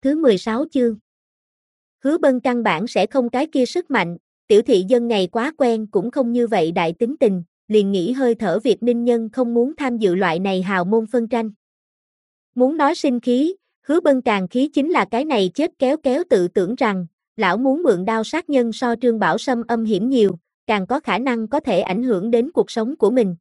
thứ 16 chương. Hứa Bân căn bản sẽ không cái kia sức mạnh, tiểu thị dân ngày quá quen cũng không như vậy đại tính tình, liền nghĩ hơi thở Việt Ninh nhân không muốn tham dự loại này hào môn phân tranh. Muốn nói sinh khí, Hứa Bân càng khí chính là cái này chết kéo kéo tự tưởng rằng, lão muốn mượn đao sát nhân so Trương Bảo Sâm âm hiểm nhiều, càng có khả năng có thể ảnh hưởng đến cuộc sống của mình.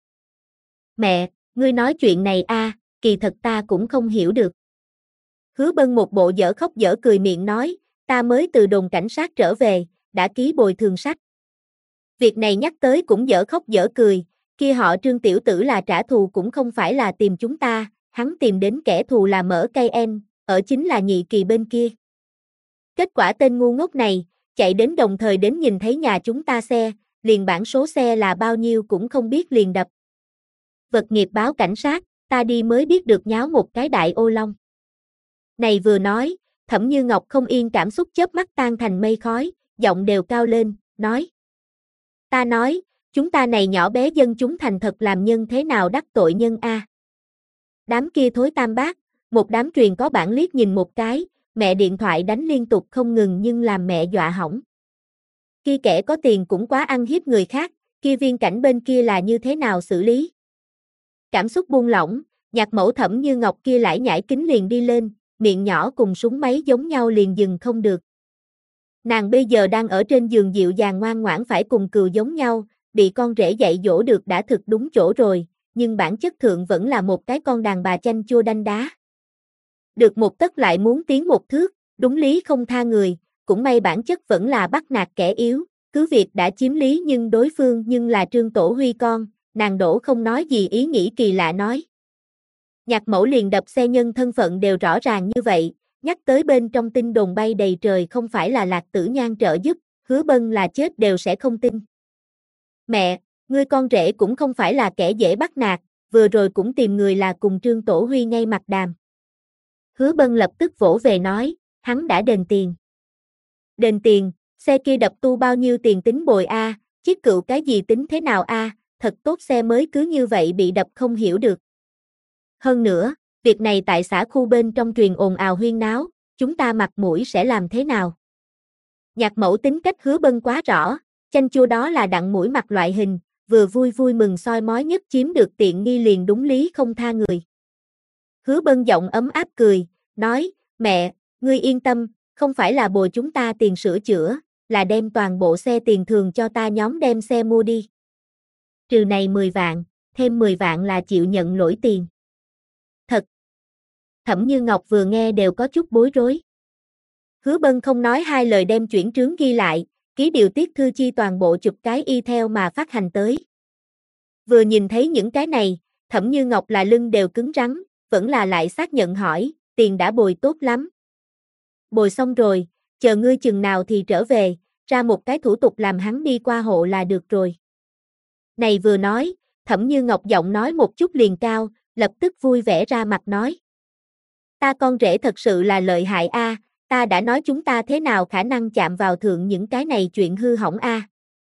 Mẹ, ngươi nói chuyện này a, kỳ thật ta cũng không hiểu được. Hứa Bân một bộ dở khóc dở cười miệng nói, ta mới từ đồn cảnh sát trở về, đã ký bồi thường sách. Việc này nhắc tới cũng dở khóc dở cười, kia họ Trương tiểu tử là trả thù cũng không phải là tìm chúng ta, hắn tìm đến kẻ thù là Mỡ Cây En, ở chính là Nhị Kỳ bên kia. Kết quả tên ngu ngốc này, chạy đến đồng thời đến nhìn thấy nhà chúng ta xe, liền bản số xe là bao nhiêu cũng không biết liền đập. Vật nghiệp báo cảnh sát, ta đi mới biết được nháo một cái đại ô long. Này vừa nói, Thẩm Như Ngọc không yên cảm xúc chớp mắt tan thành mây khói, giọng đều cao lên, nói. Ta nói, chúng ta này nhỏ bé dân chúng thành thật làm nhân thế nào đắc tội nhân a? Đám kia thối tam bác, một đám truyền có bản liếc nhìn một cái, mẹ điện thoại đánh liên tục không ngừng nhưng làm mẹ dọa hỏng. Kia kẻ có tiền cũng quá ăn hiếp người khác, kia viên cảnh bên kia là như thế nào xử lý? Cảm xúc buông lỏng, nhạc mẫu Thẩm Như Ngọc kia lải nhải kính liền đi lên, miệng nhỏ cùng súng máy giống nhau liền dừng không được. Nàng bây giờ đang ở trên giường dịu dàng ngoan ngoãn phải cùng cừu giống nhau, bị con rể dạy dỗ được đã thực đúng chỗ rồi, nhưng bản chất thượng vẫn là một cái con đàn bà chanh chua đanh đá. Được một tấc lại muốn tiến một thước, đúng lý không tha người, cũng may bản chất vẫn là bắt nạt kẻ yếu, cứ việc đã chiếm lý nhưng đối phương nhưng là Trương Tổ Huy con, nàng đổ không nói gì ý nghĩ kỳ lạ nói. Nhạc mẫu liền đập xe nhân thân phận đều rõ ràng như vậy, nhắc tới bên trong tin đồn bay đầy trời không phải là Lạc Tử Nhan trợ giúp, Hứa Bân là chết đều sẽ không tin. Mẹ, ngươi con rể cũng không phải là kẻ dễ bắt nạt, vừa rồi cũng tìm người là cùng Trương Tổ Huy ngay mặt đàm. Hứa Bân lập tức vỗ về nói, hắn đã đền tiền. Đền tiền, xe kia đập tu bao nhiêu tiền tính bồi a, chiếc cựu cái gì tính thế nào a, thật tốt xe mới cứ như vậy bị đập không hiểu được. Hơn nữa, việc này tại xã khu bên trong truyền ồn ào huyên náo, chúng ta mặt mũi sẽ làm thế nào? Nhạc mẫu tính cách Hứa Bân quá rõ, chanh chua đó là đặng mũi mặt loại hình, vừa vui vui mừng soi mói nhất chiếm được tiện nghi liền đúng lý không tha người. Hứa Bân giọng ấm áp cười, nói, mẹ, ngươi yên tâm, không phải là bồi chúng ta tiền sửa chữa, là đem toàn bộ xe tiền thường cho ta nhóm đem xe mua đi. Trừ này 10 vạn, thêm 10 vạn là chịu nhận lỗi tiền. Thật. Thẩm Như Ngọc vừa nghe đều có chút bối rối. Hứa Bân không nói hai lời đem chuyển trướng ghi lại, ký điều tiết thư chi toàn bộ chụp cái y theo mà phát hành tới. Vừa nhìn thấy những cái này, Thẩm Như Ngọc là lưng đều cứng rắn, vẫn là lại xác nhận hỏi, tiền đã bồi tốt lắm. Bồi xong rồi, chờ ngươi chừng nào thì trở về, ra một cái thủ tục làm hắn đi qua hộ là được rồi. Này vừa nói, Thẩm Như Ngọc giọng nói một chút liền cao, lập tức vui vẻ ra mặt nói. Ta con rể thật sự là lợi hại a, ta đã nói chúng ta thế nào khả năng chạm vào thượng những cái này chuyện hư hỏng a.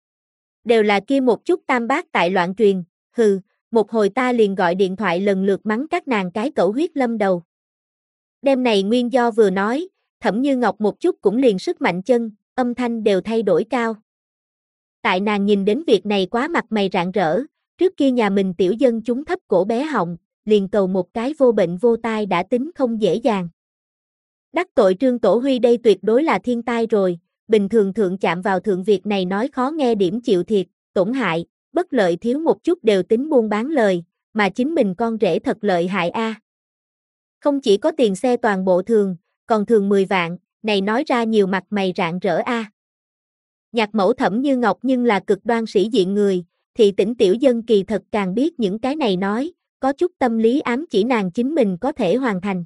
Đều là kia một chút tam bác tại loạn truyền, hừ, một hồi ta liền gọi điện thoại lần lượt mắng các nàng cái cẩu huyết lâm đầu. Đêm này nguyên do vừa nói, Thẩm Như Ngọc một chút cũng liền sức mạnh chân, âm thanh đều thay đổi cao. Tại nàng nhìn đến việc này quá mặt mày rạng rỡ, trước kia nhà mình tiểu dân chúng thấp cổ bé họng, liền cầu một cái vô bệnh vô tai đã tính không dễ dàng. Đắc tội Trương Tổ Huy đây tuyệt đối là thiên tai rồi, bình thường thượng chạm vào thượng việc này nói khó nghe điểm chịu thiệt, tổn hại, bất lợi thiếu một chút đều tính buôn bán lời, mà chính mình con rể thật lợi hại a. Không chỉ có tiền xe toàn bộ thường, còn thường 10 vạn, này nói ra nhiều mặt mày rạng rỡ a. Nhạc mẫu Thẩm Như Ngọc nhưng là cực đoan sĩ diện người, thị tỉnh tiểu dân kỳ thật càng biết những cái này nói, có chút tâm lý ám chỉ nàng chính mình có thể hoàn thành.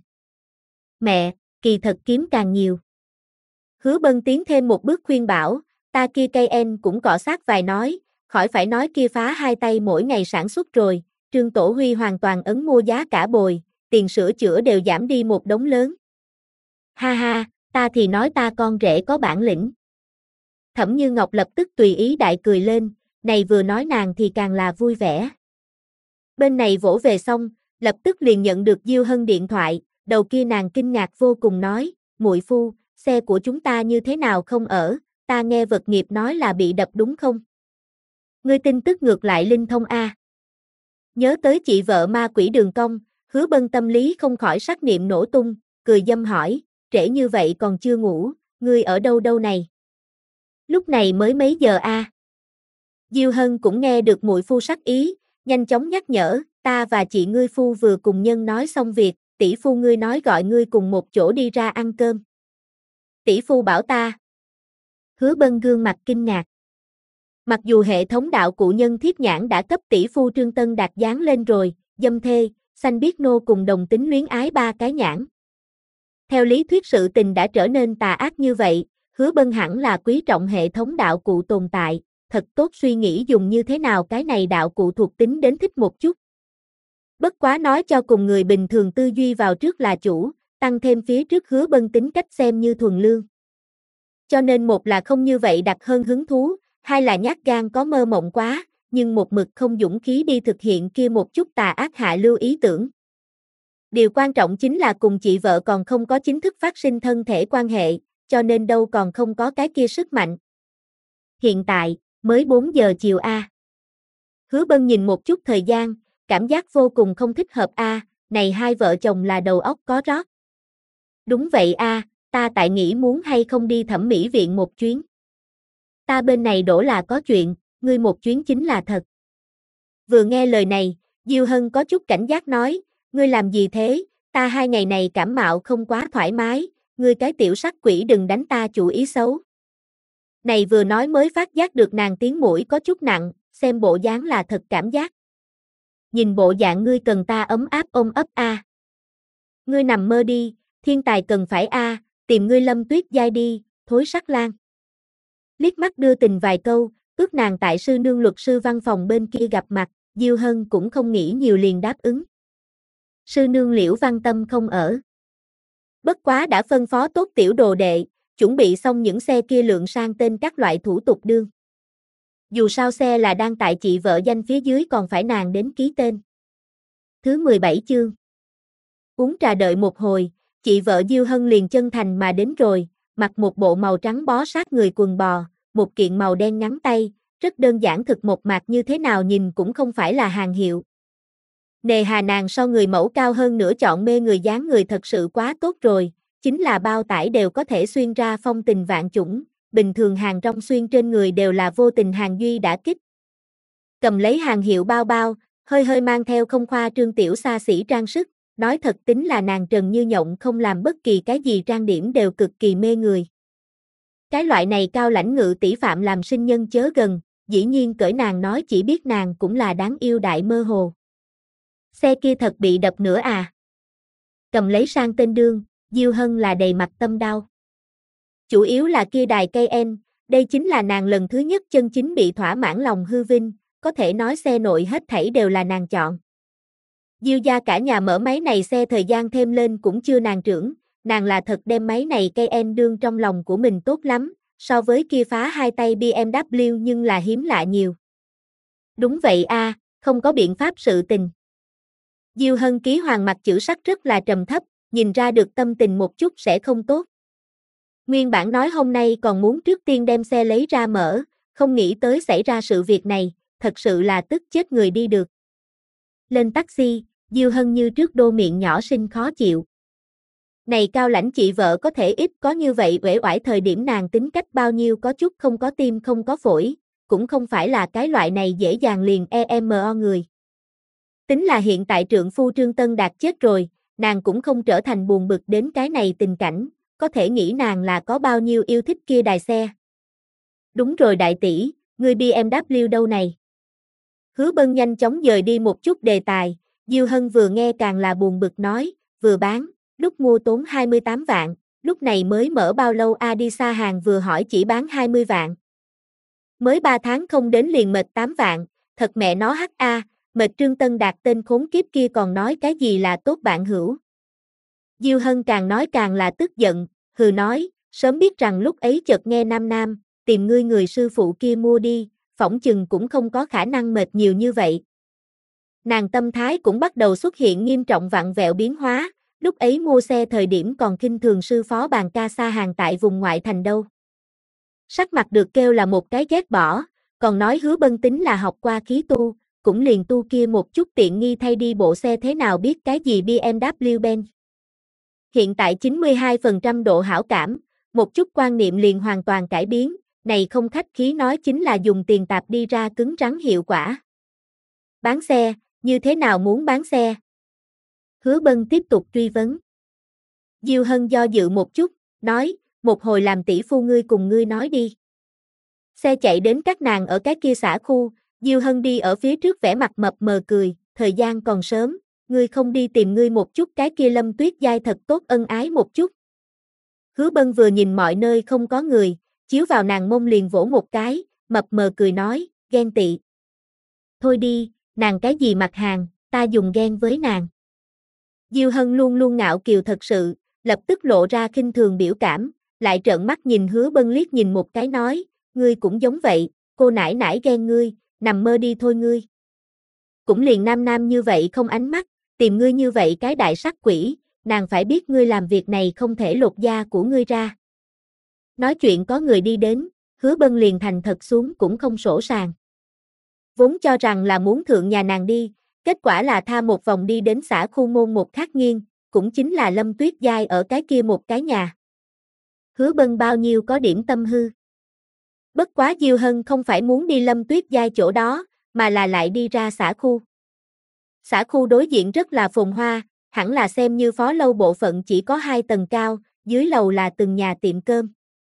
Mẹ, kỳ thật kiếm càng nhiều. Hứa Bân tiến thêm một bước khuyên bảo, ta kia cây en cũng cọ sát vài nói, khỏi phải nói kia phá hai tay mỗi ngày sản xuất rồi, Trương Tổ Huy hoàn toàn ấn mua giá cả bồi, tiền sửa chữa đều giảm đi một đống lớn. Ha ha, ta thì nói ta con rể có bản lĩnh. Thẩm Như Ngọc lập tức tùy ý đại cười lên, này vừa nói nàng thì càng là vui vẻ. Bên này vỗ về xong, lập tức liền nhận được Diêu Hân điện thoại, đầu kia nàng kinh ngạc vô cùng nói, muội phu, xe của chúng ta như thế nào không ở, ta nghe vật nghiệp nói là bị đập đúng không? Ngươi tin tức ngược lại linh thông a. Nhớ tới chị vợ ma quỷ Đường Cong, Hứa Bân tâm lý không khỏi sắc niệm nổ tung, cười dâm hỏi, trễ như vậy còn chưa ngủ, ngươi ở đâu đâu này? Lúc này mới mấy giờ a? Diêu Hân cũng nghe được muội phu sắc ý, nhanh chóng nhắc nhở, ta và chị ngươi phu vừa cùng nhân nói xong việc, tỷ phu ngươi nói gọi ngươi cùng một chỗ đi ra ăn cơm. Tỷ phu bảo ta. Hứa Bân gương mặt kinh ngạc. Mặc dù hệ thống đạo cụ nhân thiết nhãn đã cấp tỷ phu Trương Tân Đạt dán lên rồi, dâm thê, xanh biết nô cùng đồng tính luyến ái ba cái nhãn. Theo lý thuyết sự tình đã trở nên tà ác như vậy, Hứa Bân hẳn là quý trọng hệ thống đạo cụ tồn tại, thật tốt suy nghĩ dùng như thế nào cái này đạo cụ thuộc tính đến thích một chút. Bất quá nói cho cùng người bình thường tư duy vào trước là chủ, tăng thêm phía trước Hứa Bân tính cách xem như thuần lương. Cho nên một là không như vậy đặt hơn hứng thú, hai là nhát gan có mơ mộng quá, nhưng một mực không dũng khí đi thực hiện kia một chút tà ác hạ lưu ý tưởng. Điều quan trọng chính là cùng chị vợ còn không có chính thức phát sinh thân thể quan hệ, cho nên đâu còn không có cái kia sức mạnh. Hiện tại, mới 4 giờ chiều a. Hứa Bân nhìn một chút thời gian, cảm giác vô cùng không thích hợp a, này hai vợ chồng là đầu óc có rót. Đúng vậy a, ta tại nghĩ muốn hay không đi thẩm mỹ viện một chuyến. Ta bên này đổ là có chuyện, ngươi một chuyến chính là thật. Vừa nghe lời này, Diêu Hân có chút cảnh giác nói, ngươi làm gì thế, ta 2 ngày này cảm mạo không quá thoải mái, ngươi cái tiểu sắc quỷ đừng đánh ta chủ ý xấu. Này vừa nói mới phát giác được nàng tiếng mũi có chút nặng, xem bộ dáng là thật cảm giác. Nhìn bộ dạng ngươi cần ta ấm áp ôm ấp a. Ngươi nằm mơ đi, thiên tài cần phải a, tìm ngươi Lâm Tuyết Giai đi, thối sắc lang. Liếc mắt đưa tình vài câu, ước nàng tại sư nương luật sư văn phòng bên kia gặp mặt, Diêu Hân cũng không nghĩ nhiều liền đáp ứng. Sư nương Liễu Văn Tâm không ở. Bất quá đã phân phó tốt tiểu đồ đệ, chuẩn bị xong những xe kia lượng sang tên các loại thủ tục đương. Dù sao xe là đang tại chị vợ danh phía dưới còn phải nàng đến ký tên. Thứ 17 chương. Uống trà đợi một hồi, chị vợ Diêu Hân liền chân thành mà đến rồi, mặc một bộ màu trắng bó sát người quần bò, một kiện màu đen ngắn tay, rất đơn giản thực một mạc như thế nào nhìn cũng không phải là hàng hiệu. Nề hà nàng so người mẫu cao hơn nữa chọn mê người dáng người thật sự quá tốt rồi, chính là bao tải đều có thể xuyên ra phong tình vạn chủng, bình thường hàng rong xuyên trên người đều là vô tình hàng duy đã kích. Cầm lấy hàng hiệu bao bao, hơi hơi mang theo không khoa trương tiểu xa xỉ trang sức, nói thật tính là nàng trần như nhộng không làm bất kỳ cái gì trang điểm đều cực kỳ mê người. Cái loại này cao lãnh ngự tỷ phạm làm sinh nhân chớ gần, dĩ nhiên cởi nàng nói chỉ biết nàng cũng là đáng yêu đại mơ hồ. Xe kia thật bị đập nữa à? Cầm lấy sang tên đương, Diêu Hân là đầy mặt tâm đau. Chủ yếu là kia đài cây en, đây chính là nàng lần thứ nhất chân chính bị thỏa mãn lòng hư vinh, có thể nói xe nội hết thảy đều là nàng chọn. Diêu gia cả nhà mở máy này xe thời gian thêm lên cũng chưa nàng trưởng, nàng là thật đem máy này cây en đương trong lòng của mình tốt lắm, so với kia phá hai tay BMW nhưng là hiếm lạ nhiều. Đúng vậy a, không có biện pháp sự tình. Diêu Hân ký hoàng mặt chữ sắc rất là trầm thấp, nhìn ra được tâm tình một chút sẽ không tốt. Nguyên bản nói hôm nay còn muốn trước tiên đem xe lấy ra mở, không nghĩ tới xảy ra sự việc này, thật sự là tức chết người đi được. Lên taxi, Diêu Hân như trước đô miệng nhỏ xinh khó chịu. Này cao lãnh chị vợ có thể ít có như vậy uể oải thời điểm nàng tính cách bao nhiêu có chút không có tim không có phổi, cũng không phải là cái loại này dễ dàng liền EMO người. Tính là hiện tại trượng phu Trương Tân Đạt chết rồi, nàng cũng không trở thành buồn bực đến cái này tình cảnh, có thể nghĩ nàng là có bao nhiêu yêu thích kia đài xe. Đúng rồi đại tỷ, người BMW đâu này? Hứa Bân nhanh chóng dời đi một chút đề tài, Diêu Hân vừa nghe càng là buồn bực nói, vừa bán, lúc mua tốn 28 vạn, lúc này mới mở bao lâu a đi xa hàng vừa hỏi chỉ bán 20 vạn. Mới 3 tháng không đến liền mệt 8 vạn, thật mẹ nó ha, mệt Trương Tân Đạt tên khốn kiếp kia còn nói cái gì là tốt bạn hữu. Diêu Hân càng nói càng là tức giận, hừ nói, sớm biết rằng lúc ấy chợt nghe nam nam, tìm ngươi người sư phụ kia mua đi, phỏng chừng cũng không có khả năng mệt nhiều như vậy. Nàng tâm thái cũng bắt đầu xuất hiện nghiêm trọng vặn vẹo biến hóa, lúc ấy mua xe thời điểm còn khinh thường sư phó bàn ca xa hàng tại vùng ngoại thành đâu. Sắc mặt được kêu là một cái ghét bỏ, còn nói Hứa Bân tính là học qua khí tu, cũng liền tu kia một chút tiện nghi thay đi bộ xe thế nào biết cái gì BMW Benz. Hiện tại 92% độ hảo cảm, một chút quan niệm liền hoàn toàn cải biến, này không khách khí nói chính là dùng tiền tạp đi ra cứng rắn hiệu quả. Bán xe, như thế nào muốn bán xe? Hứa Bân tiếp tục truy vấn. Diêu Hân do dự một chút, nói, một hồi làm tỷ phu ngươi cùng ngươi nói đi. Xe chạy đến các nàng ở cái kia xã khu, Diêu Hân đi ở phía trước vẻ mặt mập mờ cười, thời gian còn sớm, ngươi không đi tìm ngươi một chút cái kia Lâm Tuyết Giai thật tốt ân ái một chút. Hứa Bân vừa nhìn mọi nơi không có người, chiếu vào nàng mông liền vỗ một cái, mập mờ cười nói, ghen tị. Thôi đi, nàng cái gì mặt hàng, ta dùng ghen với nàng. Diêu Hân luôn luôn ngạo kiều thật sự, lập tức lộ ra khinh thường biểu cảm, lại trợn mắt nhìn Hứa Bân liếc nhìn một cái nói, ngươi cũng giống vậy, cô nãi nãi ghen ngươi, nằm mơ đi thôi ngươi. Cũng liền nam nam như vậy không ánh mắt, tìm ngươi như vậy cái đại sắc quỷ, nàng phải biết ngươi làm việc này không thể lột da của ngươi ra. Nói chuyện có người đi đến, Hứa Bân liền thành thật xuống cũng không sổ sàng. Vốn cho rằng là muốn thượng nhà nàng đi, kết quả là tha một vòng đi đến xã khu môn một khắc nghiêng, cũng chính là Lâm Tuyết Giai ở cái kia một cái nhà. Hứa Bân bao nhiêu có điểm tâm hư. Bất quá Diêu Hân không phải muốn đi Lâm Tuyết Giai chỗ đó, mà là lại đi ra xã khu. Xã khu đối diện rất là phồn hoa, hẳn là xem như phó lâu bộ phận chỉ có 2 tầng cao, dưới lầu là từng nhà tiệm cơm.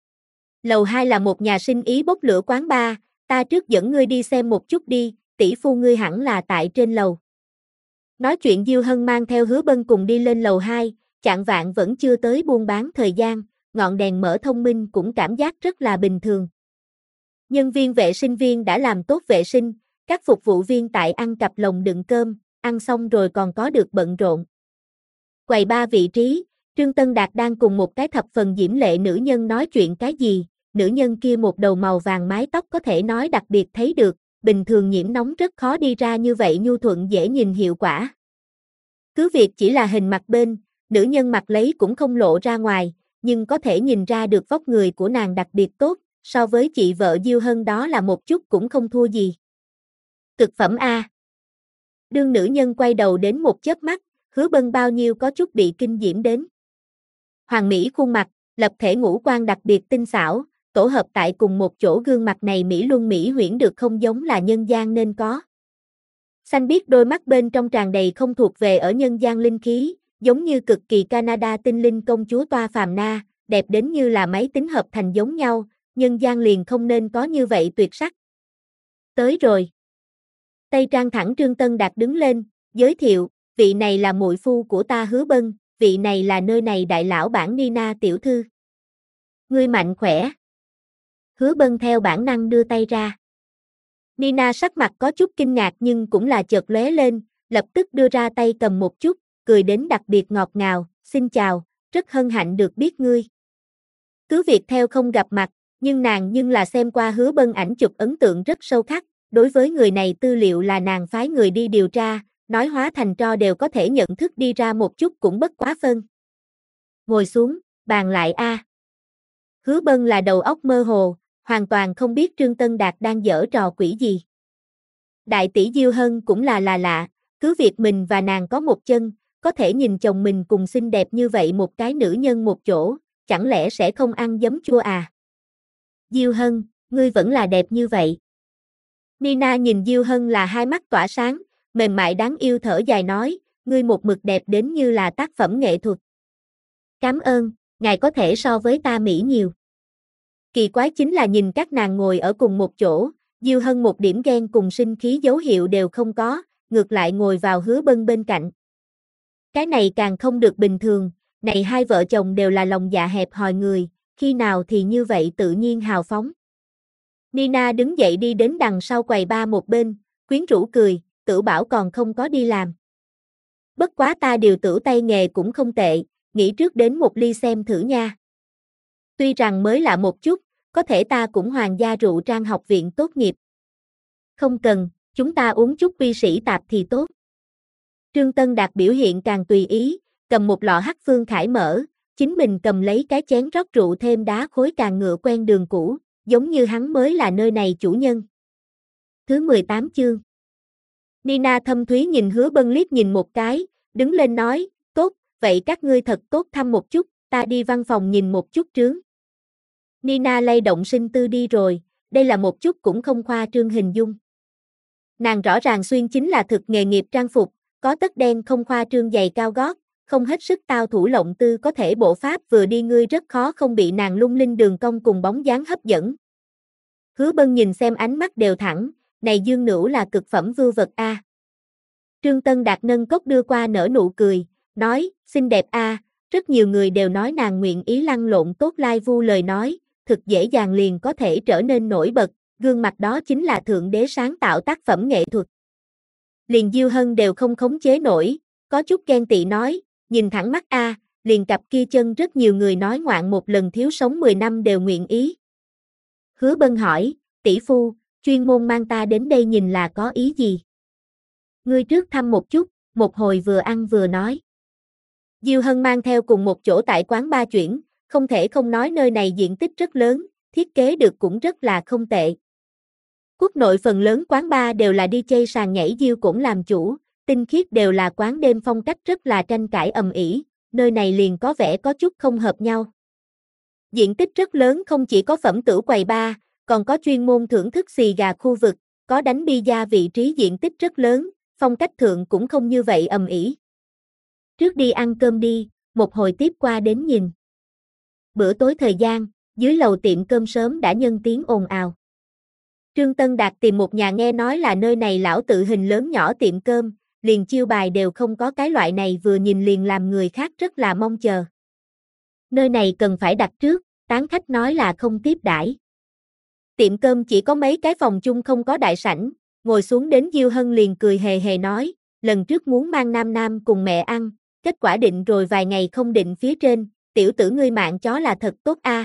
Lầu 2 là một nhà sinh ý bốc lửa quán bar, ta trước dẫn ngươi đi xem một chút đi, tỷ phu ngươi hẳn là tại trên lầu. Nói chuyện Diêu Hân mang theo Hứa Bân cùng đi lên lầu 2, chạng vạng vẫn chưa tới buôn bán thời gian, ngọn đèn mở thông minh cũng cảm giác rất là bình thường. Nhân viên vệ sinh viên đã làm tốt vệ sinh, các phục vụ viên tại ăn cặp lồng đựng cơm, ăn xong rồi còn có được bận rộn. Quầy ba vị trí, Trương Tân Đạt đang cùng một cái thập phần diễm lệ nữ nhân nói chuyện cái gì, nữ nhân kia một đầu màu vàng mái tóc có thể nói đặc biệt thấy được, bình thường nhiễm nóng rất khó đi ra như vậy nhu thuận dễ nhìn hiệu quả. Cứ việc chỉ là hình mặt bên, nữ nhân mặt lấy cũng không lộ ra ngoài, nhưng có thể nhìn ra được vóc người của nàng đặc biệt tốt, so với chị vợ Diêu Hân đó là một chút cũng không thua gì. Cực phẩm A. Đương nữ nhân quay đầu đến một chớp mắt, Hứa Bân bao nhiêu có chút bị kinh diễm đến. Hoàng mỹ khuôn mặt, lập thể ngũ quan đặc biệt tinh xảo, tổ hợp tại cùng một chỗ gương mặt này mỹ luân mỹ huyễn được không giống là nhân gian nên có. Xanh biếc đôi mắt bên trong tràn đầy không thuộc về ở nhân gian linh khí, giống như cực kỳ Canada tinh linh công chúa toa phàm na, đẹp đến như là máy tính hợp thành giống nhau, nhân gian liền không nên có như vậy tuyệt sắc. Tới rồi. Tây trang thẳng Trương Tân Đạt đứng lên, giới thiệu, vị này là muội phu của ta Hứa Bân, vị này là nơi này đại lão bản Nina tiểu thư. Ngươi mạnh khỏe. Hứa Bân theo bản năng đưa tay ra. Nina sắc mặt có chút kinh ngạc nhưng cũng là chợt lóe lên, lập tức đưa ra tay cầm một chút, cười đến đặc biệt ngọt ngào, xin chào, rất hân hạnh được biết ngươi. Cứ việc theo không gặp mặt, nhưng nàng là xem qua Hứa Bân ảnh chụp ấn tượng rất sâu khắc, đối với người này tư liệu là nàng phái người đi điều tra, nói hóa thành tro đều có thể nhận thức đi ra một chút cũng bất quá phân. Ngồi xuống, bàn lại a. Hứa Bân là đầu óc mơ hồ, hoàn toàn không biết Trương Tân Đạt đang giở trò quỷ gì. Đại tỷ Diêu Hân cũng là lạ, cứ việc mình và nàng có một chân, có thể nhìn chồng mình cùng xinh đẹp như vậy một cái nữ nhân một chỗ, chẳng lẽ sẽ không ăn giấm chua à? Diêu Hân, ngươi vẫn là đẹp như vậy. Nina nhìn Diêu Hân là hai mắt tỏa sáng, mềm mại đáng yêu thở dài nói, ngươi một mực đẹp đến như là tác phẩm nghệ thuật. Cảm ơn, ngài có thể so với ta mỹ nhiều. Kỳ quái chính là nhìn các nàng ngồi ở cùng một chỗ, Diêu Hân một điểm ghen cùng sinh khí dấu hiệu đều không có, ngược lại ngồi vào Hứa Bân bên cạnh. Cái này càng không được bình thường, này hai vợ chồng đều là lòng dạ hẹp hòi người, khi nào thì như vậy tự nhiên hào phóng. Nina đứng dậy đi đến đằng sau quầy ba một bên, quyến rũ cười, Tửu Bảo còn không có đi làm. Bất quá ta điều tửu tay nghề cũng không tệ, nghĩ trước đến một ly xem thử nha. Tuy rằng mới lạ một chút, có thể ta cũng Hoàng gia rượu trang học viện tốt nghiệp. Không cần, chúng ta uống chút vi sĩ tạp thì tốt. Trương Tân Đạt biểu hiện càng tùy ý, cầm một lọ hắc phương khải mỡ, chính mình cầm lấy cái chén rót rượu thêm đá khối càng ngựa quen đường cũ, giống như hắn mới là nơi này chủ nhân. Thứ 18 chương. Nina thâm thúy nhìn Hứa Bân liếc nhìn một cái, đứng lên nói, tốt, vậy các ngươi thật tốt thăm một chút, ta đi văn phòng nhìn một chút trướng. Nina lay động sinh tư đi rồi, đây là một chút cũng không khoa trương hình dung. Nàng rõ ràng xuyên chính là thực nghề nghiệp trang phục, có tất đen không khoa trương giày cao gót, không hết sức tao thủ lộng tư có thể bộ pháp vừa đi ngươi rất khó không bị nàng lung linh đường cong cùng bóng dáng hấp dẫn. Hứa Bân nhìn xem ánh mắt đều thẳng, này Dương Nữu là cực phẩm vưu vật a. Trương Tân Đạt nâng cốc đưa qua nở nụ cười, nói, xinh đẹp a, rất nhiều người đều nói nàng nguyện ý lăn lộn tốt lai vu lời nói, thực dễ dàng liền có thể trở nên nổi bật, gương mặt đó chính là thượng đế sáng tạo tác phẩm nghệ thuật. Liền Diêu Hân đều không khống chế nổi, có chút ghen tị nói, nhìn thẳng mắt a, liền cặp kia chân rất nhiều người nói ngoạn một lần thiếu sống 10 năm đều nguyện ý. Hứa Bân hỏi, tỷ phu, chuyên môn mang ta đến đây nhìn là có ý gì? Ngươi trước thăm một chút, một hồi vừa ăn vừa nói. Diêu Hân mang theo cùng một chỗ tại quán ba chuyển, không thể không nói nơi này diện tích rất lớn, thiết kế được cũng rất là không tệ. Quốc nội phần lớn quán bar đều là DJ sàn nhảy Diêu cũng làm chủ, tinh khiết đều là quán đêm phong cách rất là tranh cãi ầm ĩ, nơi này liền có vẻ có chút không hợp nhau. Diện tích rất lớn không chỉ có phẩm tử quầy bar, còn có chuyên môn thưởng thức xì gà khu vực, có đánh bida vị trí diện tích rất lớn, phong cách thượng cũng không như vậy ầm ĩ. Trước đi ăn cơm đi, một hồi tiếp qua đến nhìn. Bữa tối thời gian, dưới lầu tiệm cơm sớm đã nhân tiếng ồn ào. Trương Tân Đạt tìm một nhà nghe nói là nơi này lão tự hình lớn nhỏ tiệm cơm, liền chiêu bài đều không có cái loại này vừa nhìn liền làm người khác rất là mong chờ. Nơi này cần phải đặt trước, tán khách nói là không tiếp đãi. Tiệm cơm chỉ có mấy cái phòng chung không có đại sảnh, ngồi xuống đến Diêu Hân liền cười hề hề nói, lần trước muốn mang Nam Nam cùng mẹ ăn, kết quả định rồi vài ngày không định phía trên, tiểu tử ngươi mạng chó là thật tốt a.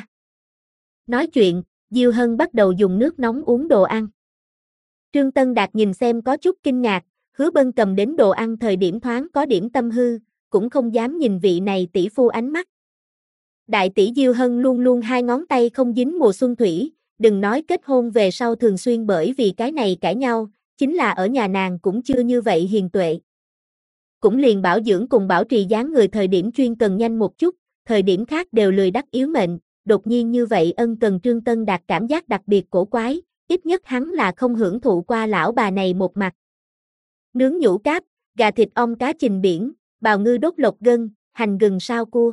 Nói chuyện, Diêu Hân bắt đầu dùng nước nóng uống đồ ăn. Trương Tân Đạt nhìn xem có chút kinh ngạc, Hứa Bân cầm đến đồ ăn thời điểm thoáng có điểm tâm hư, cũng không dám nhìn vị này tỷ phu ánh mắt. Đại tỷ Diêu Hân luôn luôn hai ngón tay không dính mùa xuân thủy, đừng nói kết hôn về sau thường xuyên bởi vì cái này cãi nhau, chính là ở nhà nàng cũng chưa như vậy hiền tuệ. Cũng liền bảo dưỡng cùng bảo trì dáng người thời điểm chuyên cần nhanh một chút, thời điểm khác đều lười đắc yếu mệnh, đột nhiên như vậy ân cần Trương Tân Đạt cảm giác đặc biệt cổ quái, ít nhất hắn là không hưởng thụ qua lão bà này một mặt. Nướng nhũ cáp, gà thịt ong cá trình biển, bào ngư đốt lộc gân, hành gừng sao cua.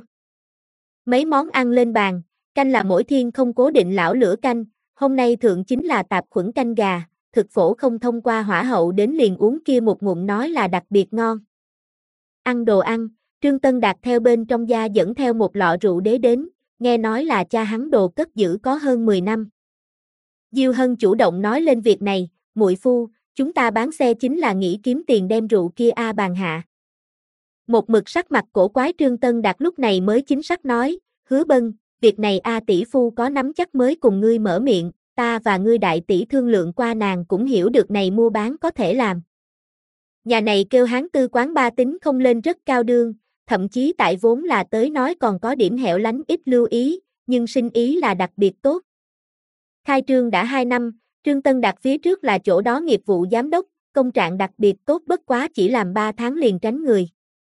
Mấy món ăn lên bàn, canh là mỗi thiên không cố định lão lửa canh, hôm nay thượng chính là tạp khuẩn canh gà, thực phổ không thông qua hỏa hậu đến liền uống kia một ngụm nói là đặc biệt ngon. Ăn đồ ăn, Trương Tân Đạt theo bên trong gia dẫn theo một lọ rượu đế đến, nghe nói là cha hắn đồ cất giữ có hơn 10 năm. Diêu Hân chủ động nói lên việc này, muội phu, chúng ta bán xe chính là nghĩ kiếm tiền đem rượu kia bàn hạ. Một mực sắc mặt cổ quái Trương Tân Đạt lúc này mới chính xác nói, Hứa Bân, việc này tỷ phu có nắm chắc mới cùng ngươi mở miệng, ta và ngươi đại tỷ thương lượng qua nàng cũng hiểu được này mua bán có thể làm. Nhà này kêu hán tư quán ba tính không lên rất cao đương, thậm chí tại vốn là tới nói còn có điểm hẻo lánh ít lưu ý, nhưng sinh ý là đặc biệt tốt. Khai trương đã 2 năm, Trương Tân Đạt phía trước là chỗ đó nghiệp vụ giám đốc, công trạng đặc biệt tốt bất quá chỉ làm 3 tháng liền tránh người.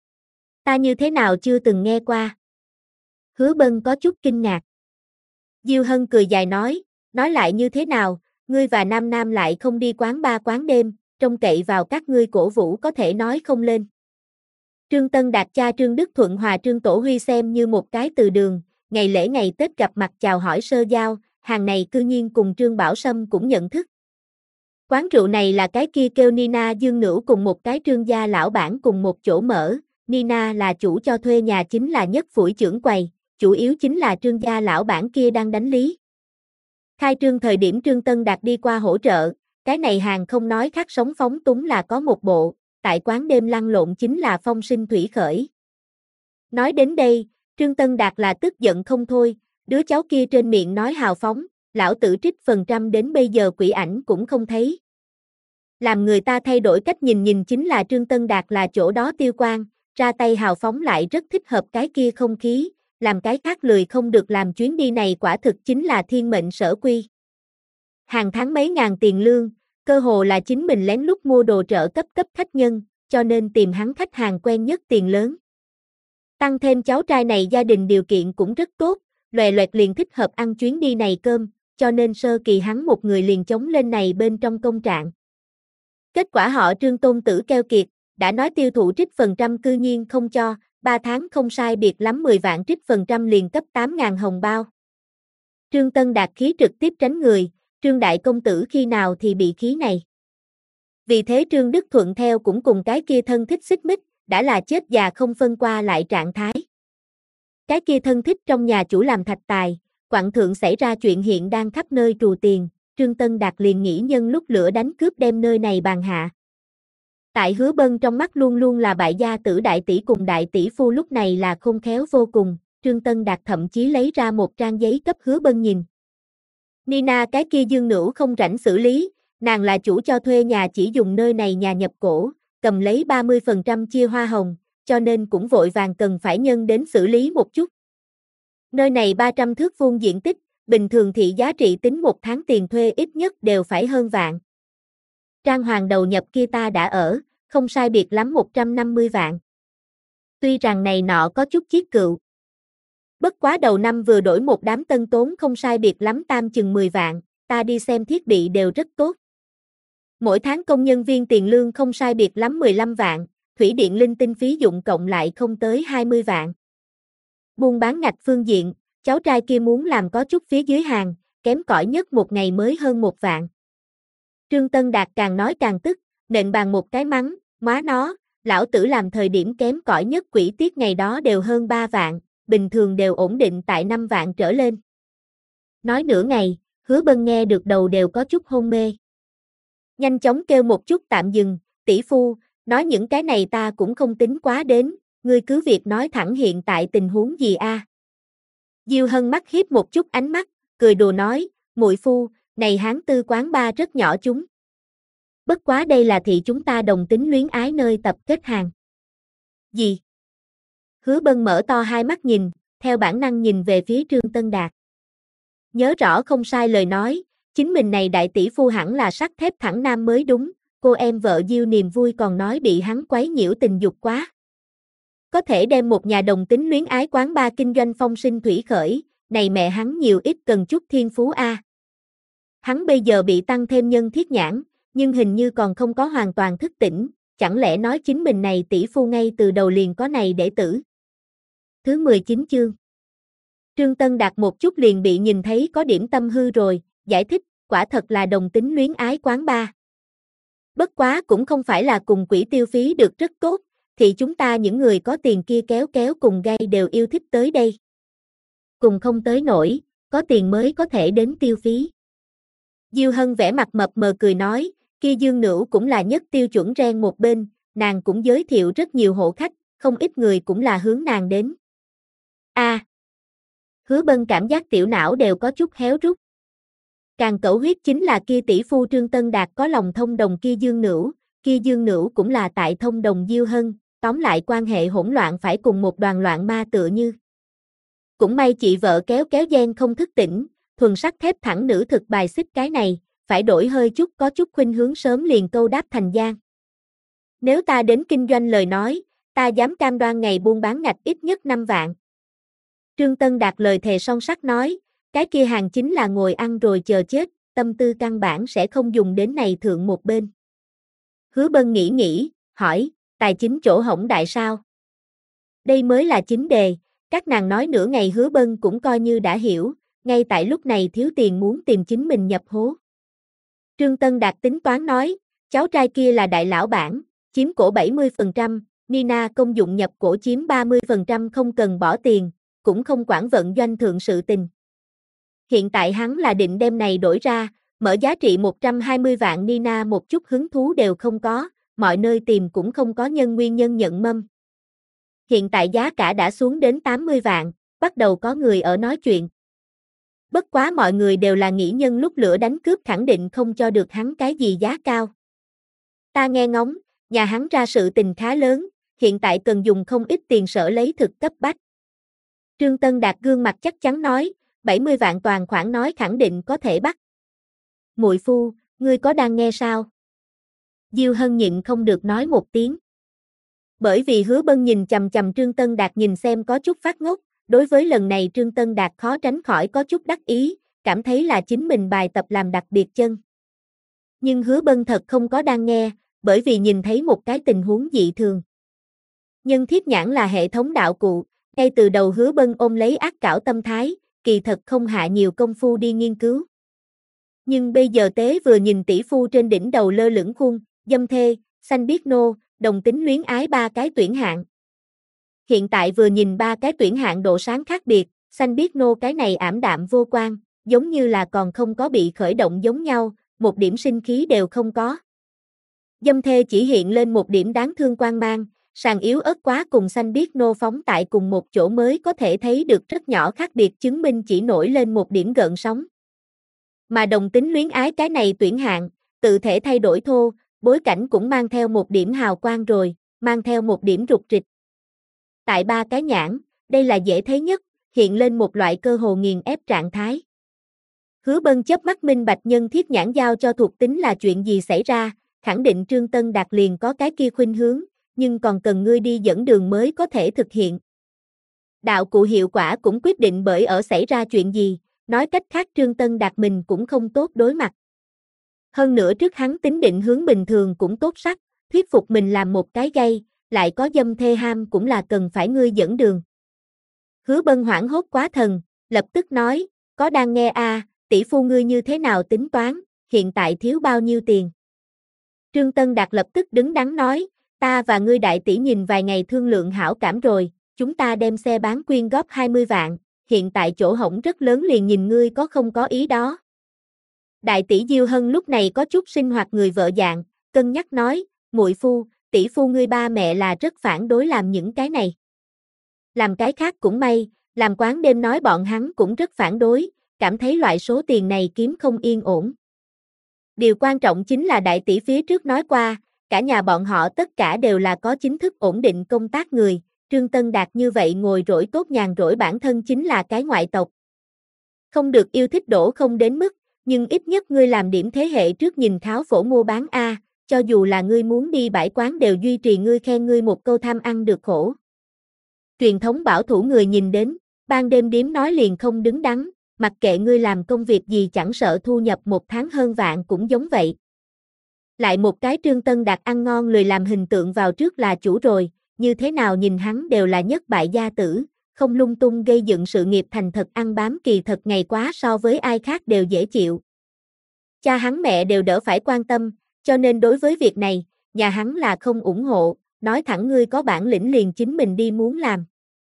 Ta như thế nào chưa từng nghe qua. Hứa Bân có chút kinh ngạc. Diêu Hân cười dài nói lại như thế nào, ngươi và Nam Nam lại không đi quán bar quán đêm, trông cậy vào các ngươi cổ vũ có thể nói không lên. Trương Tân Đạt cha Trương Đức Thuận hòa Trương Tổ Huy xem như một cái từ đường, ngày lễ ngày Tết gặp mặt chào hỏi sơ giao, hàng này cư nhiên cùng Trương Bảo Sâm cũng nhận thức. Quán rượu này là cái kia kêu Nina Dương Nữu cùng một cái Trương gia lão bản cùng một chỗ mở, Nina là chủ cho thuê nhà chính là nhất phủi trưởng quầy, chủ yếu chính là Trương gia lão bản kia đang đánh lý. Khai trương thời điểm Trương Tân Đạt đi qua hỗ trợ, cái này hàng không nói khác sống phóng túng là có một bộ, tại quán đêm lăn lộn chính là phong sinh thủy khởi. Nói đến đây, Trương Tân Đạt là tức giận không thôi, đứa cháu kia trên miệng nói hào phóng, lão tử trích phần trăm đến bây giờ quỷ ảnh cũng không thấy. Làm người ta thay đổi cách nhìn chính là Trương Tân Đạt là chỗ đó tiêu quan, ra tay hào phóng lại rất thích hợp cái kia không khí, làm cái khác lười không được làm chuyến đi này quả thực chính là thiên mệnh sở quy. Hàng tháng mấy ngàn tiền lương, cơ hồ là chính mình lén lút mua đồ trợ cấp khách nhân, cho nên tìm hắn khách hàng quen nhất tiền lớn. Tăng thêm cháu trai này gia đình điều kiện cũng rất tốt, loè loẹt liền thích hợp ăn chuyến đi này cơm, cho nên sơ kỳ hắn một người liền chống lên này bên trong công trạng. Kết quả họ Trương tôn tử keo kiệt, đã nói tiêu thụ trích phần trăm cư nhiên không cho, 3 tháng không sai biệt lắm 10 vạn trích phần trăm liền cấp 8.000 hồng bao. Trương Tân Đạt khí trực tiếp tránh người, Trương đại công tử khi nào thì bị khí này. Vì thế Trương Đức Thuận theo cũng cùng cái kia thân thích xích mích, đã là chết già không phân qua lại trạng thái. Cái kia thân thích trong nhà chủ làm thạch tài, quặng thượng xảy ra chuyện hiện đang khắp nơi trù tiền, Trương Tân Đạt liền nghĩ nhân lúc lửa đánh cướp đem nơi này bàn hạ. Tại Hứa Bân trong mắt luôn luôn là bại gia tử đại tỷ cùng đại tỷ phu lúc này là khôn khéo vô cùng, Trương Tân Đạt thậm chí lấy ra một trang giấy cấp Hứa Bân nhìn. Nina cái kia dương nữ không rảnh xử lý, nàng là chủ cho thuê nhà chỉ dùng nơi này nhà nhập cổ, cầm lấy 30% chia hoa hồng, cho nên cũng vội vàng cần phải nhân đến xử lý một chút. Nơi này 300 thước vuông diện tích, bình thường thị giá trị tính một tháng tiền thuê ít nhất đều phải hơn vạn. Trang hoàng đầu nhập kia ta đã ở, không sai biệt lắm 150 vạn. Tuy rằng này nọ có chút chiết cựu. Bất quá đầu năm vừa đổi một đám tân tốn không sai biệt lắm tam chừng 10 vạn, ta đi xem thiết bị đều rất tốt. Mỗi tháng công nhân viên tiền lương không sai biệt lắm 15 vạn, thủy điện linh tinh phí dụng cộng lại không tới 20 vạn. Buôn bán ngạch phương diện, cháu trai kia muốn làm có chút phía dưới hàng, kém cỏi nhất một ngày mới hơn 1 vạn. Trương Tân Đạt càng nói càng tức, nện bàn một cái mắng, má nó, lão tử làm thời điểm kém cỏi nhất quỹ tiết ngày đó đều hơn 3 vạn, bình thường đều ổn định tại 5 vạn trở lên. Nói nửa ngày, Hứa Bân nghe được đầu đều có chút hôn mê. Nhanh chóng kêu một chút tạm dừng, tỷ phu, nói những cái này ta cũng không tính quá đến, ngươi cứ việc nói thẳng hiện tại tình huống gì a? Diêu Hân mắt hiếp một chút ánh mắt, cười đùa nói, muội phu, này Hán tư quán ba rất nhỏ chúng. Bất quá đây là thị chúng ta đồng tính luyến ái nơi tập kết hàng. Gì? Hứa Bân mở to hai mắt nhìn, theo bản năng nhìn về phía Trương Tân Đạt. Nhớ rõ không sai lời nói, chính mình này đại tỷ phu hẳn là sắt thép thẳng nam mới đúng, cô em vợ Diêu niềm vui còn nói bị hắn quấy nhiễu tình dục quá. Có thể đem một nhà đồng tính luyến ái quán ba kinh doanh phong sinh thủy khởi, này mẹ hắn nhiều ít cần chút thiên phú a. Hắn bây giờ bị tăng thêm nhân thiết nhãn, nhưng hình như còn không có hoàn toàn thức tỉnh, chẳng lẽ nói chính mình này tỷ phu ngay từ đầu liền có này để tử. Thứ 19 chương. Trương Tân Đạt một chút liền bị nhìn thấy có điểm tâm hư rồi, giải thích, quả thật là đồng tính luyến ái quán ba. Bất quá cũng không phải là cùng quỹ tiêu phí được rất tốt, thì chúng ta những người có tiền kia kéo kéo cùng gay đều yêu thích tới đây. Cùng không tới nổi, có tiền mới có thể đến tiêu phí. Diêu Hân vẻ mặt mập mờ cười nói, kia Dương Nữu cũng là nhất tiêu chuẩn ren một bên, nàng cũng giới thiệu rất nhiều hộ khách, không ít người cũng là hướng nàng đến. Hứa Bân cảm giác tiểu não đều có chút héo rút. Càng cẩu huyết chính là kia tỷ phu Trương Tân Đạt có lòng thông đồng kia Dương Nữu cũng là tại thông đồng Diêu Hân, tóm lại quan hệ hỗn loạn phải cùng một đoàn loạn ma tựa như. Cũng may chị vợ kéo kéo gen không thức tỉnh, thuần sắt thép thẳng nữ thực bài xích cái này, phải đổi hơi chút có chút khuynh hướng sớm liền câu đáp thành giang. Nếu ta đến kinh doanh lời nói, ta dám cam đoan ngày buôn bán ngạch ít nhất 5 vạn. Trương Tân Đạt lời thề son sắt nói, cái kia hàng chính là ngồi ăn rồi chờ chết, tâm tư căn bản sẽ không dùng đến này thượng một bên. Hứa Bân nghĩ, hỏi, tài chính chỗ hổng đại sao? Đây mới là chính đề, các nàng nói nửa ngày Hứa Bân cũng coi như đã hiểu, ngay tại lúc này thiếu tiền muốn tìm chính mình nhập hố. Trương Tân Đạt tính toán nói, cháu trai kia là đại lão bản, chiếm cổ 70%, Nina công dụng nhập cổ chiếm 30% không cần bỏ tiền, cũng không quản vận doanh thượng sự tình. Hiện tại hắn là định đem này đổi ra, mở giá trị 120 vạn Nina một chút hứng thú đều không có, mọi nơi tìm cũng không có nguyên nhân nhận mâm. Hiện tại giá cả đã xuống đến 80 vạn, bắt đầu có người ở nói chuyện. Bất quá mọi người đều là nghĩ nhân lúc lửa đánh cướp khẳng định không cho được hắn cái gì giá cao. Ta nghe ngóng, nhà hắn ra sự tình khá lớn, hiện tại cần dùng không ít tiền sở lấy thực cấp bách. Trương Tân Đạt gương mặt chắc chắn nói, 70 vạn toàn khoản nói khẳng định có thể bắt. Muội phu, ngươi có đang nghe sao? Diêu Hân nhịn không được nói một tiếng. Bởi vì Hứa Bân nhìn chằm chằm Trương Tân Đạt nhìn xem có chút phát ngốc, đối với lần này Trương Tân Đạt khó tránh khỏi có chút đắc ý, cảm thấy là chính mình bài tập làm đặc biệt chân. Nhưng Hứa Bân thật không có đang nghe, bởi vì nhìn thấy một cái tình huống dị thường. Nhân thiết nhãn là hệ thống đạo cụ, ngay từ đầu Hứa Bân ôm lấy ác cảo tâm thái, kỳ thật không hạ nhiều công phu đi nghiên cứu. Nhưng bây giờ tế vừa nhìn tỷ phu trên đỉnh đầu lơ lửng khuôn, dâm thê, xanh biếc nô, đồng tính luyến ái ba cái tuyển hạng. Hiện tại vừa nhìn ba cái tuyển hạng độ sáng khác biệt, xanh biếc nô cái này ảm đạm vô quan, giống như là còn không có bị khởi động giống nhau, một điểm sinh khí đều không có. Dâm thê chỉ hiện lên một điểm đáng thương quang mang, sàn yếu ớt quá cùng xanh biếc nô phóng tại cùng một chỗ mới có thể thấy được rất nhỏ khác biệt chứng minh chỉ nổi lên một điểm gợn sóng. Mà đồng tính luyến ái cái này tuyển hạng, tự thể thay đổi thô, bối cảnh cũng mang theo một điểm hào quang rồi, mang theo một điểm rục rịch. Tại ba cái nhãn, đây là dễ thấy nhất, hiện lên một loại cơ hồ nghiền ép trạng thái. Hứa Bân chớp mắt minh bạch nhân thiết nhãn giao cho thuộc tính là chuyện gì xảy ra, khẳng định Trương Tân Đạt liền có cái kia khuynh hướng, nhưng còn cần ngươi đi dẫn đường mới có thể thực hiện. Đạo cụ hiệu quả cũng quyết định bởi ở xảy ra chuyện gì, nói cách khác Trương Tân Đạt mình cũng không tốt đối mặt. Hơn nữa trước hắn tính định hướng bình thường cũng tốt sắc, thuyết phục mình làm một cái gây, lại có dâm thê ham cũng là cần phải ngươi dẫn đường. Hứa Bân hoảng hốt quá thần, lập tức nói, có đang nghe tỷ phu ngươi như thế nào tính toán, hiện tại thiếu bao nhiêu tiền. Trương Tân Đạt lập tức đứng đắn nói, ta và ngươi đại tỷ nhìn vài ngày thương lượng hảo cảm rồi, chúng ta đem xe bán quyên góp 20 vạn, hiện tại chỗ hổng rất lớn liền nhìn ngươi có không có ý đó. Đại tỷ Diêu Hân lúc này có chút sinh hoạt người vợ dạng, cân nhắc nói, muội phu, tỷ phu ngươi ba mẹ là rất phản đối làm những cái này. Làm cái khác cũng may, làm quán đêm nói bọn hắn cũng rất phản đối, cảm thấy loại số tiền này kiếm không yên ổn. Điều quan trọng chính là đại tỷ phía trước nói qua, cả nhà bọn họ tất cả đều là có chính thức ổn định công tác người, Trương Tân Đạt như vậy ngồi rỗi tốt nhàn rỗi bản thân chính là cái ngoại tộc. Không được yêu thích đổ không đến mức, nhưng ít nhất ngươi làm điểm thế hệ trước nhìn kháo phổ mua bán cho dù là ngươi muốn đi bãi quán đều duy trì ngươi khen ngươi một câu tham ăn được khổ. Truyền thống bảo thủ người nhìn đến, ban đêm điếm nói liền không đứng đắn, mặc kệ ngươi làm công việc gì chẳng sợ thu nhập một tháng hơn vạn cũng giống vậy. Lại một cái Trương Tân Đạt ăn ngon lười làm hình tượng vào trước là chủ rồi, như thế nào nhìn hắn đều là nhất bại gia tử, không lung tung gây dựng sự nghiệp thành thật ăn bám kỳ thật ngày quá so với ai khác đều dễ chịu. Cha hắn mẹ đều đỡ phải quan tâm, cho nên đối với việc này, nhà hắn là không ủng hộ, nói thẳng ngươi có bản lĩnh liền chính mình đi muốn làm.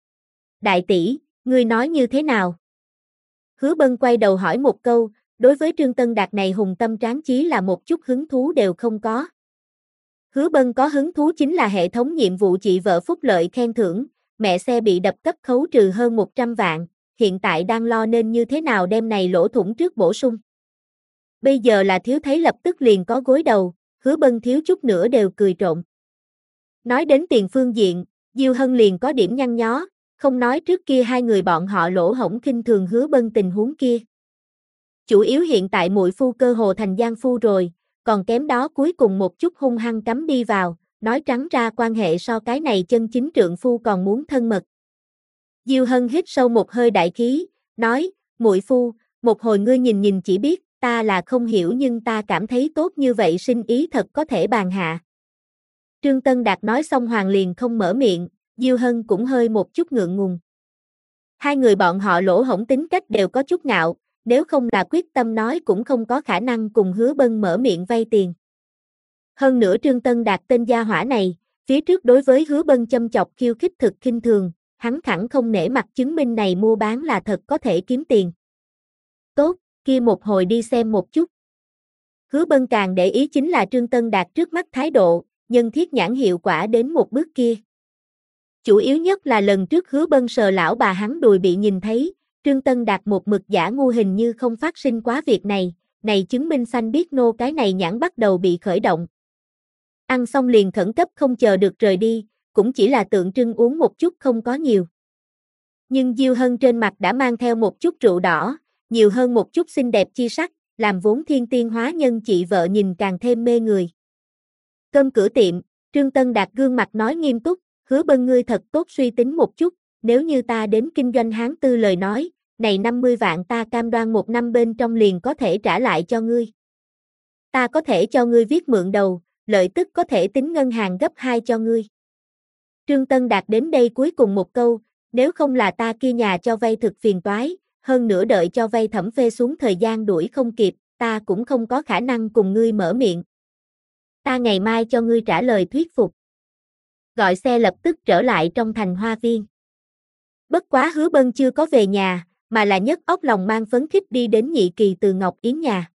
Đại tỷ, ngươi nói như thế nào? Hứa Bân quay đầu hỏi một câu, đối với Trương Tân Đạt này hùng tâm tráng chí là một chút hứng thú đều không có. Hứa Bân có hứng thú chính là hệ thống nhiệm vụ chị vợ phúc lợi khen thưởng, mẹ xe bị đập cấp khấu trừ hơn 100 vạn, hiện tại đang lo nên như thế nào đem này lỗ thủng trước bổ sung. Bây giờ là thiếu thấy lập tức liền có gối đầu, Hứa Bân thiếu chút nữa đều cười trộn. Nói đến tiền phương diện, Diêu Hân liền có điểm nhăn nhó, không nói trước kia hai người bọn họ lỗ hổng khinh thường Hứa Bân tình huống kia. Chủ yếu hiện tại muội phu cơ hồ thành giang phu rồi, còn kém đó cuối cùng một chút hung hăng cắm đi vào, nói trắng ra quan hệ so cái này chân chính trượng phu còn muốn thân mật. Diêu Hân hít sâu một hơi đại khí, nói, muội phu, một hồi ngươi nhìn nhìn chỉ biết, ta là không hiểu nhưng ta cảm thấy tốt như vậy sinh ý thật có thể bàn hạ. Trương Tân Đạt nói xong Hoàng liền không mở miệng, Diêu Hân cũng hơi một chút ngượng ngùng. Hai người bọn họ lỗ hổng tính cách đều có chút ngạo, nếu không là quyết tâm nói cũng không có khả năng cùng Hứa Bân mở miệng vay tiền. Hơn nữa Trương Tân Đạt tên gia hỏa này, phía trước đối với Hứa Bân châm chọc khiêu khích thực khinh thường, hắn thẳng không nể mặt chứng minh này mua bán là thật có thể kiếm tiền. Tốt, kia một hồi đi xem một chút. Hứa Bân càng để ý chính là Trương Tân Đạt trước mắt thái độ, nhân thiết nhãn hiệu quả đến một bước kia. Chủ yếu nhất là lần trước Hứa Bân sờ lão bà hắn đùi bị nhìn thấy, Trương Tân Đạt một mực giả ngu hình như không phát sinh quá việc này chứng minh xanh biết nô cái này nhãn bắt đầu bị khởi động. Ăn xong liền khẩn cấp không chờ được rời đi, cũng chỉ là tượng trưng uống một chút không có nhiều. Nhưng Diêu Hân trên mặt đã mang theo một chút rượu đỏ, nhiều hơn một chút xinh đẹp chi sắc, làm vốn thiên tiên hóa nhân chị vợ nhìn càng thêm mê người. Cơm cửa tiệm, Trương Tân Đạt gương mặt nói nghiêm túc, Hứa Bân ngươi thật tốt suy tính một chút, nếu như ta đến kinh doanh hán tư lời nói, này 50 vạn ta cam đoan 1 năm bên trong liền có thể trả lại cho ngươi. Ta có thể cho ngươi viết mượn đầu, lợi tức có thể tính ngân hàng gấp 2 cho ngươi. Trương Tân Đạt đến đây cuối cùng một câu, nếu không là ta kia nhà cho vay thực phiền toái, hơn nữa đợi cho vay thẩm phê xuống thời gian đuổi không kịp, ta cũng không có khả năng cùng ngươi mở miệng. Ta ngày mai cho ngươi trả lời thuyết phục. Gọi xe lập tức trở lại trong thành Hoa Viên. Bất quá Hứa Bân chưa có về nhà, mà là nhấc óc lòng mang phấn khích đi đến Nhị Kỳ Từ Ngọc Yến nhà.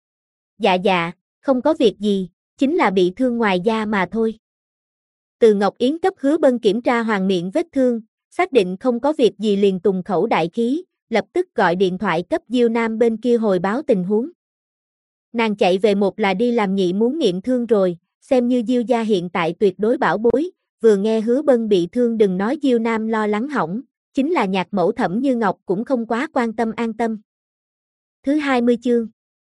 Dạ, không có việc gì, chính là bị thương ngoài da mà thôi. Từ Ngọc Yến cấp Hứa Bân kiểm tra hoàng miệng vết thương, xác định không có việc gì liền tùng khẩu đại khí, lập tức gọi điện thoại cấp Diêu Nam bên kia hồi báo tình huống. Nàng chạy về một là đi làm nhị muốn nghiệm thương rồi, xem như Diêu gia hiện tại tuyệt đối bảo bối, vừa nghe Hứa Bân bị thương đừng nói Diêu Nam lo lắng hỏng, chính là nhạc mẫu Thẩm Như Ngọc cũng không quá quan tâm an tâm. Thứ 20 chương.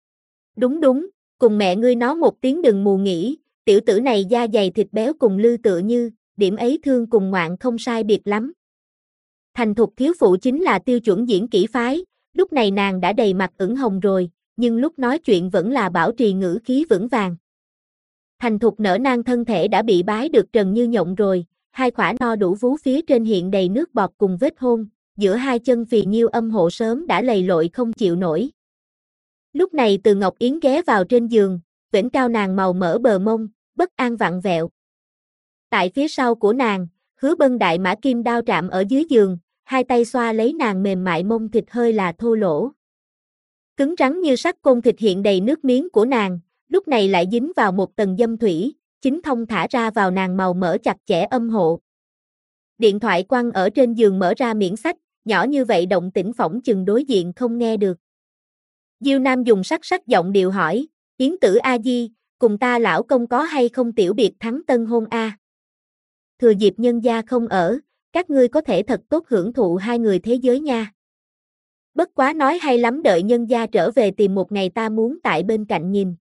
Đúng, cùng mẹ ngươi nói một tiếng đừng mù nghỉ, tiểu tử này da dày thịt béo cùng lư tựa như, điểm ấy thương cùng ngoạn không sai biệt lắm. Thành thục thiếu phụ chính là tiêu chuẩn diễn kỹ phái, lúc này nàng đã đầy mặt ửng hồng rồi, nhưng lúc nói chuyện vẫn là bảo trì ngữ khí vững vàng. Thành thục nở nang thân thể đã bị bái được trần như nhộng rồi, hai khỏa no đủ vú phía trên hiện đầy nước bọt cùng vết hôn, giữa hai chân phì nhiêu âm hộ sớm đã lầy lội không chịu nổi. Lúc này Từ Ngọc Yến ghé vào trên giường, vểnh cao nàng màu mỡ bờ mông, bất an vặn vẹo. Tại phía sau của nàng, Hứa Bân đại mã kim đao trạm ở dưới giường, hai tay xoa lấy nàng mềm mại mông thịt hơi là thô lỗ. Cứng rắn như sắt côn thịt hiện đầy nước miếng của nàng, lúc này lại dính vào một tầng dâm thủy, chính thông thả ra vào nàng màu mỡ chặt chẽ âm hộ. Điện thoại quăng ở trên giường mở ra miễn sách, nhỏ như vậy động tĩnh phỏng chừng đối diện không nghe được. Diêu Nam dùng sắc giọng điệu hỏi, Yến tử A Di, cùng ta lão công có hay không tiểu biệt thắng tân hôn a? Thừa dịp nhân gia không ở, các ngươi có thể thật tốt hưởng thụ hai người thế giới nha. Bất quá nói hay lắm đợi nhân gia trở về tìm một ngày ta muốn tại bên cạnh nhìn.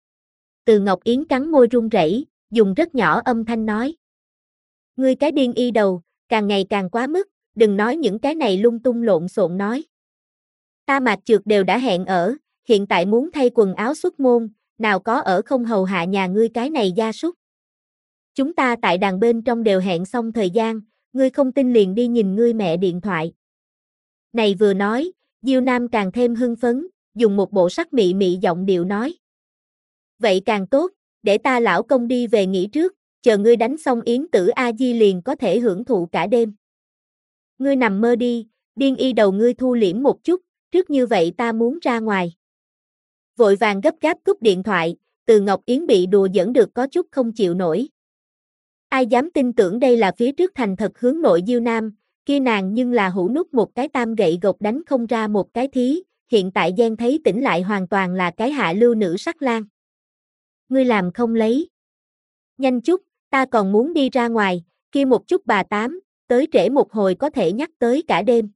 Từ Ngọc Yến cắn môi run rẩy, dùng rất nhỏ âm thanh nói. Ngươi cái điên y đầu, càng ngày càng quá mức, đừng nói những cái này lung tung lộn xộn nói. Ta Mạc Trược đều đã hẹn ở, hiện tại muốn thay quần áo xuất môn, nào có ở không hầu hạ nhà ngươi cái này gia súc. Chúng ta tại đàn bên trong đều hẹn xong thời gian, ngươi không tin liền đi nhìn ngươi mẹ điện thoại. Này vừa nói, Diêu Nam càng thêm hưng phấn, dùng một bộ sắc mị mị giọng điệu nói. Vậy càng tốt, để ta lão công đi về nghỉ trước, chờ ngươi đánh xong Yến tử A Di liền có thể hưởng thụ cả đêm. Ngươi nằm mơ đi, điên y đầu ngươi thu liễm một chút, trước như vậy ta muốn ra ngoài. Vội vàng gấp gáp cúp điện thoại, Từ Ngọc Yến bị đùa giỡn được có chút không chịu nổi. Ai dám tin tưởng đây là phía trước thành thật hướng nội Diêu Nam, kia nàng nhưng là hũ nút một cái tam gậy gộc đánh không ra một cái thí, hiện tại Giang thấy tỉnh lại hoàn toàn là cái hạ lưu nữ sắc lang. Ngươi làm không lấy. Nhanh chút, ta còn muốn đi ra ngoài, kia một chút bà tám, tới trễ một hồi có thể nhắc tới cả đêm.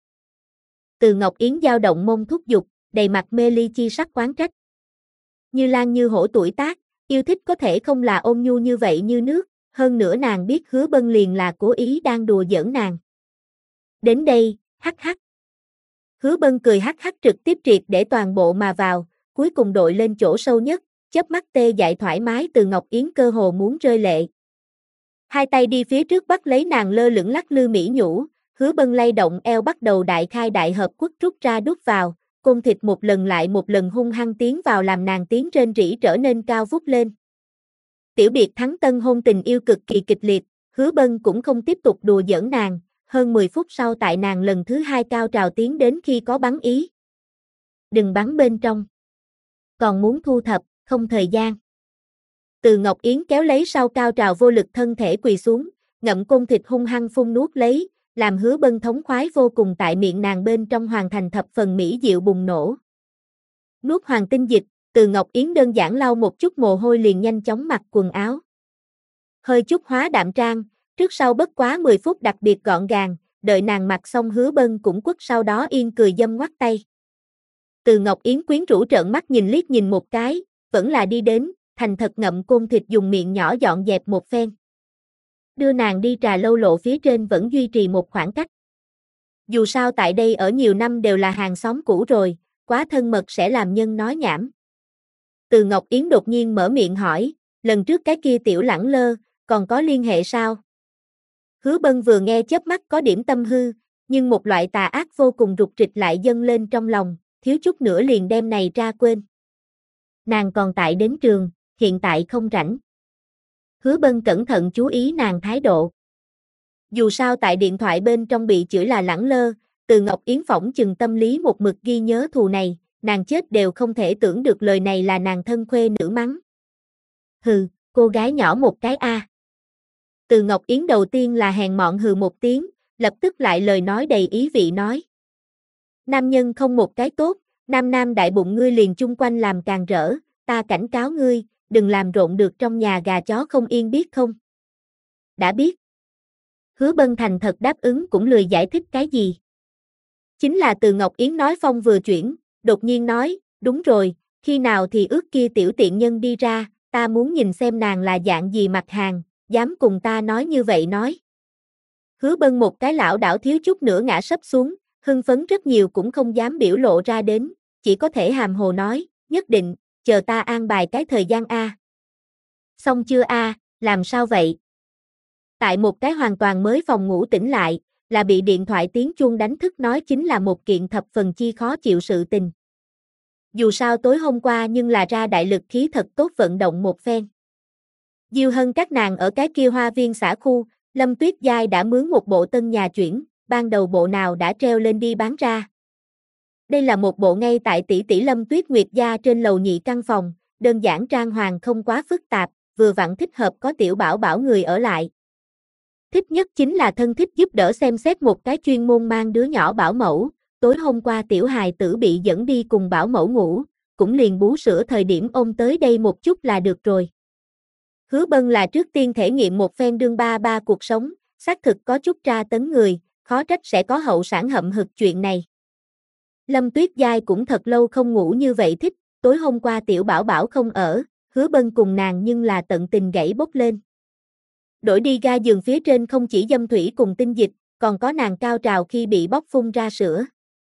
Từ Ngọc Yến dao động mông thúc giục, đầy mặt mê ly chi sắc oán trách. Như Lan như hổ tuổi tác, yêu thích có thể không là ôn nhu như vậy như nước, hơn nữa nàng biết Hứa Bân liền là cố ý đang đùa giỡn nàng. Đến đây, hắc hắc. Hứa Bân cười hắc hắc trực tiếp triệt để toàn bộ mà vào, cuối cùng đội lên chỗ sâu nhất, chớp mắt tê dại thoải mái Từ Ngọc Yến cơ hồ muốn rơi lệ. Hai tay đi phía trước bắt lấy nàng lơ lửng lắc lư mỹ nhũ, Hứa Bân lay động eo bắt đầu đại khai đại hợp quất rút ra đút vào, côn thịt một lần lại một lần hung hăng tiến vào làm nàng tiếng rên rỉ trở nên cao vút lên. Tiểu biệt thắng tân hôn tình yêu cực kỳ kịch liệt, Hứa Bân cũng không tiếp tục đùa giỡn nàng, hơn 10 phút sau tại nàng lần thứ hai cao trào tiến đến khi có bắn ý. Đừng bắn bên trong. Còn muốn thu thập, không thời gian. Từ Ngọc Yến kéo lấy sau cao trào vô lực thân thể quỳ xuống, ngậm côn thịt hung hăng phun nuốt lấy, làm Hứa Bân thống khoái vô cùng tại miệng nàng bên trong hoàn thành thập phần mỹ diệu bùng nổ. Nuốt hoàng tinh dịch, Từ Ngọc Yến đơn giản lau một chút mồ hôi liền nhanh chóng mặc quần áo. Hơi chút hóa đạm trang, Trước sau bất quá 10 phút đặc biệt gọn gàng, đợi nàng mặc xong Hứa Bân cũng quất sau đó yên cười dâm ngoắt tay. Từ Ngọc Yến quyến rũ trợn mắt nhìn liếc nhìn một cái, vẫn là đi đến, thành thật ngậm côn thịt dùng miệng nhỏ dọn dẹp một phen. Đưa nàng đi trà lâu lộ phía trên vẫn duy trì một khoảng cách. Dù sao tại đây ở nhiều năm đều là hàng xóm cũ rồi, quá thân mật sẽ làm nhân nói nhảm. Từ Ngọc Yến đột nhiên mở miệng hỏi, lần trước cái kia tiểu lẳng lơ, còn có liên hệ sao? Hứa Bân vừa nghe chớp mắt có điểm tâm hư, nhưng một loại tà ác vô cùng rục rịch lại dâng lên trong lòng, thiếu chút nữa liền đem này ra quên. Nàng còn tại đến trường, hiện tại không rảnh. Hứa Bân cẩn thận chú ý nàng thái độ. Dù sao tại điện thoại bên trong bị chửi là lẳng lơ, Từ Ngọc Yến phỏng chừng tâm lý một mực ghi nhớ thù này, nàng chết đều không thể tưởng được lời này là nàng thân khuê nữ mắng. Hừ, cô gái nhỏ một cái a. Từ Ngọc Yến đầu tiên là hèn mọn hừ một tiếng, lập tức lại lời nói đầy ý vị nói. Nam nhân không một cái tốt, nam đại bụng ngươi liền chung quanh làm càng rỡ, ta cảnh cáo ngươi, đừng làm rộn được trong nhà gà chó không yên biết không? Đã biết. Hứa Bân thành thật đáp ứng cũng lười giải thích cái gì. Chính là Từ Ngọc Yến nói phong vừa chuyển, đột nhiên nói, đúng rồi, khi nào thì ước kia tiểu tiện nhân đi ra, ta muốn nhìn xem nàng là dạng gì mặt hàng, dám cùng ta nói như vậy nói. Hứa Bân một cái lão đảo thiếu chút nữa ngã sấp xuống, hưng phấn rất nhiều cũng không dám biểu lộ ra đến, chỉ có thể hàm hồ nói, nhất định, chờ ta an bài cái thời gian a. Xong chưa a, làm sao vậy? Tại một cái hoàn toàn mới phòng ngủ tỉnh lại, là bị điện thoại tiếng chuông đánh thức nói chính là một kiện thập phần chi khó chịu sự tình. Dù sao tối hôm qua nhưng là ra đại lực khí thật tốt vận động một phen. Diêu Hân các nàng ở cái kia hoa viên xã khu, Lâm Tuyết Giai đã mướn một bộ tân nhà chuyển, ban đầu bộ nào đã treo lên đi bán ra. Đây là một bộ ngay tại tỷ tỷ Lâm Tuyết Nguyệt gia trên lầu nhị căn phòng, đơn giản trang hoàng không quá phức tạp, vừa vặn thích hợp có tiểu bảo bảo người ở lại. Thích nhất chính là thân thích giúp đỡ xem xét một cái chuyên môn mang đứa nhỏ bảo mẫu, tối hôm qua tiểu hài tử bị dẫn đi cùng bảo mẫu ngủ, cũng liền bú sữa thời điểm ôm tới đây một chút là được rồi. Hứa Bân là trước tiên thể nghiệm một phen đương ba ba cuộc sống, xác thực có chút tra tấn người, khó trách sẽ có hậu sản hậm hực chuyện này. Lâm Tuyết Giai cũng thật lâu không ngủ như vậy thích, tối hôm qua tiểu bảo bảo không ở, Hứa Bân cùng nàng nhưng là tận tình gãy bốc lên. Đổi đi ga giường phía trên không chỉ dâm thủy cùng tinh dịch, còn có nàng cao trào khi bị bóc phun ra sữa.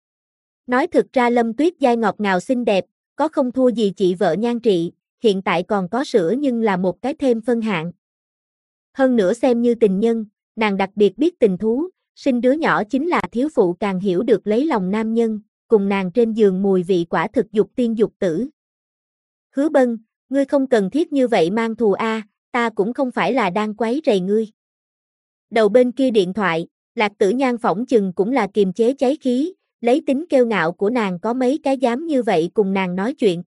Nói thực ra Lâm Tuyết Giai ngọt ngào xinh đẹp, có không thua gì chị vợ Nhan Trị, hiện tại còn có sữa nhưng là một cái thêm phân hạng. Hơn nữa xem như tình nhân, nàng đặc biệt biết tình thú, sinh đứa nhỏ chính là thiếu phụ càng hiểu được lấy lòng nam nhân, cùng nàng trên giường mùi vị quả thực dục tiên dục tử. Hứa Bân, ngươi không cần thiết như vậy mang thù a, ta cũng không phải là đang quấy rầy ngươi. Đầu bên kia điện thoại, Lạc Tử Nhan phỏng chừng cũng là kiềm chế cháy khí, lấy tính kiêu ngạo của nàng có mấy cái dám như vậy cùng nàng nói chuyện.